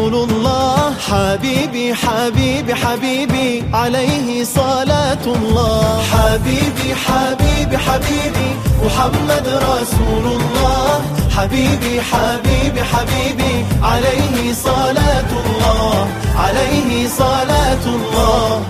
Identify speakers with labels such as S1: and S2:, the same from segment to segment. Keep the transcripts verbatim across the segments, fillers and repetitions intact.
S1: رسول الله. حبيبي حبيبي حبيبي عليه صلاة الله. حبيبي حبيبي حبيبي محمد رسول الله. حبيبي حبيبي حبيبي عليه صلاة الله، عليه صلاة الله.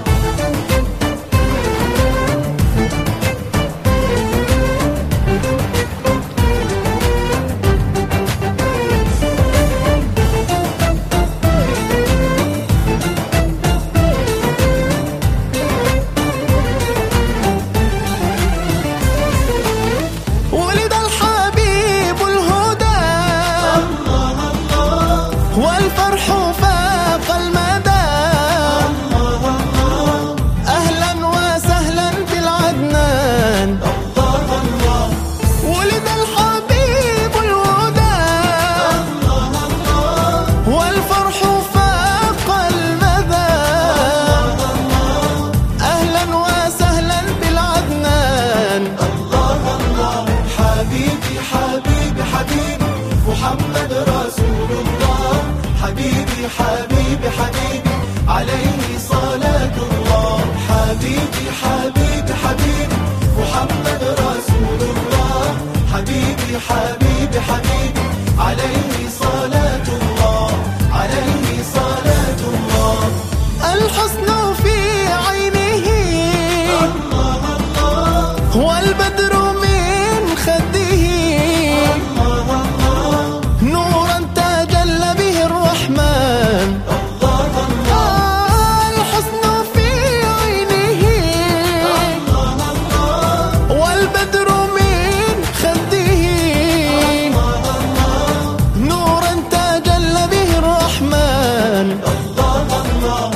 S1: والفرح فاق المدى، الله الله، أهلا وسهلا بالعدنان، الله الله. ولد الحبيب الهدى، الله الله، والفرح فاق المدى، الله الله، أهلا وسهلا بالعدنان، الله الله. حبيبي حبيبي حبيبي محمد رسول الله. حبيبي حبيبي حبيبي عليه صلاة الله. حبيبي حبيبي حبيبي محمد رسول الله. حبيبي حبيبي حبيبي عليه صلاة الله، عليه صلاة الله. الحسن في عينه، الله الله، والبدر من خده، الله الله، نورا تجلى به الرحمن، الله الله. الحسن في عينه، الله الله، والبدر من خده، الله الله، نورا تجلى به الرحمن، الله الله.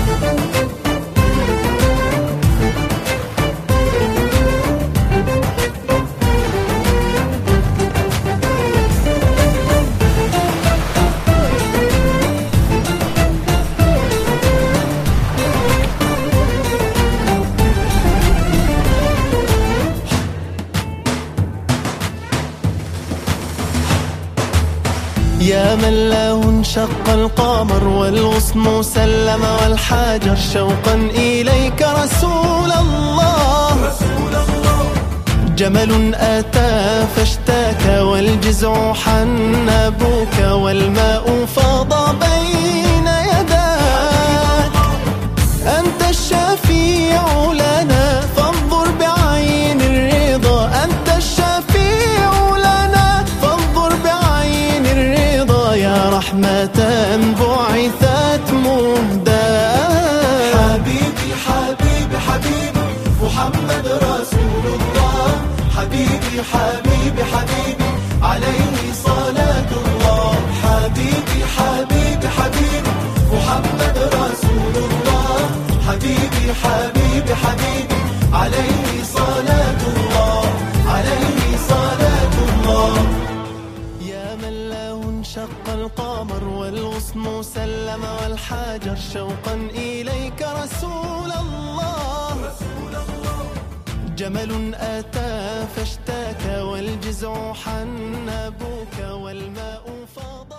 S1: يا من له انشق القمر والغصن سلم والحجر شوقا إليك رسول الله. رسول الله. جمل أتى فاشتاك والجزع حن أبوك والماء فاض بين يداك. أنت الشفيع لنا فانظر بعين الرضا. أنت الشفيع لنا فانظر بعين الرضا. يا رحمة بعثت مهداة. حبيبي حبيبي حبيبي محمد رسول الله. حبيبي حبيبي حبيبي عليه صلاة الله. حبيبي حبيبي حبيبي محمد رسول الله. حبيبي حبيبي حبيبي عليه صلاة الله، عليه صلاة الله. يا من له انشق القمر والغصن سلم والحجر شوقا إليك رسول الله. رسول الله. جمل أتى فاشتاك والجزع حن أبوك والماء فاض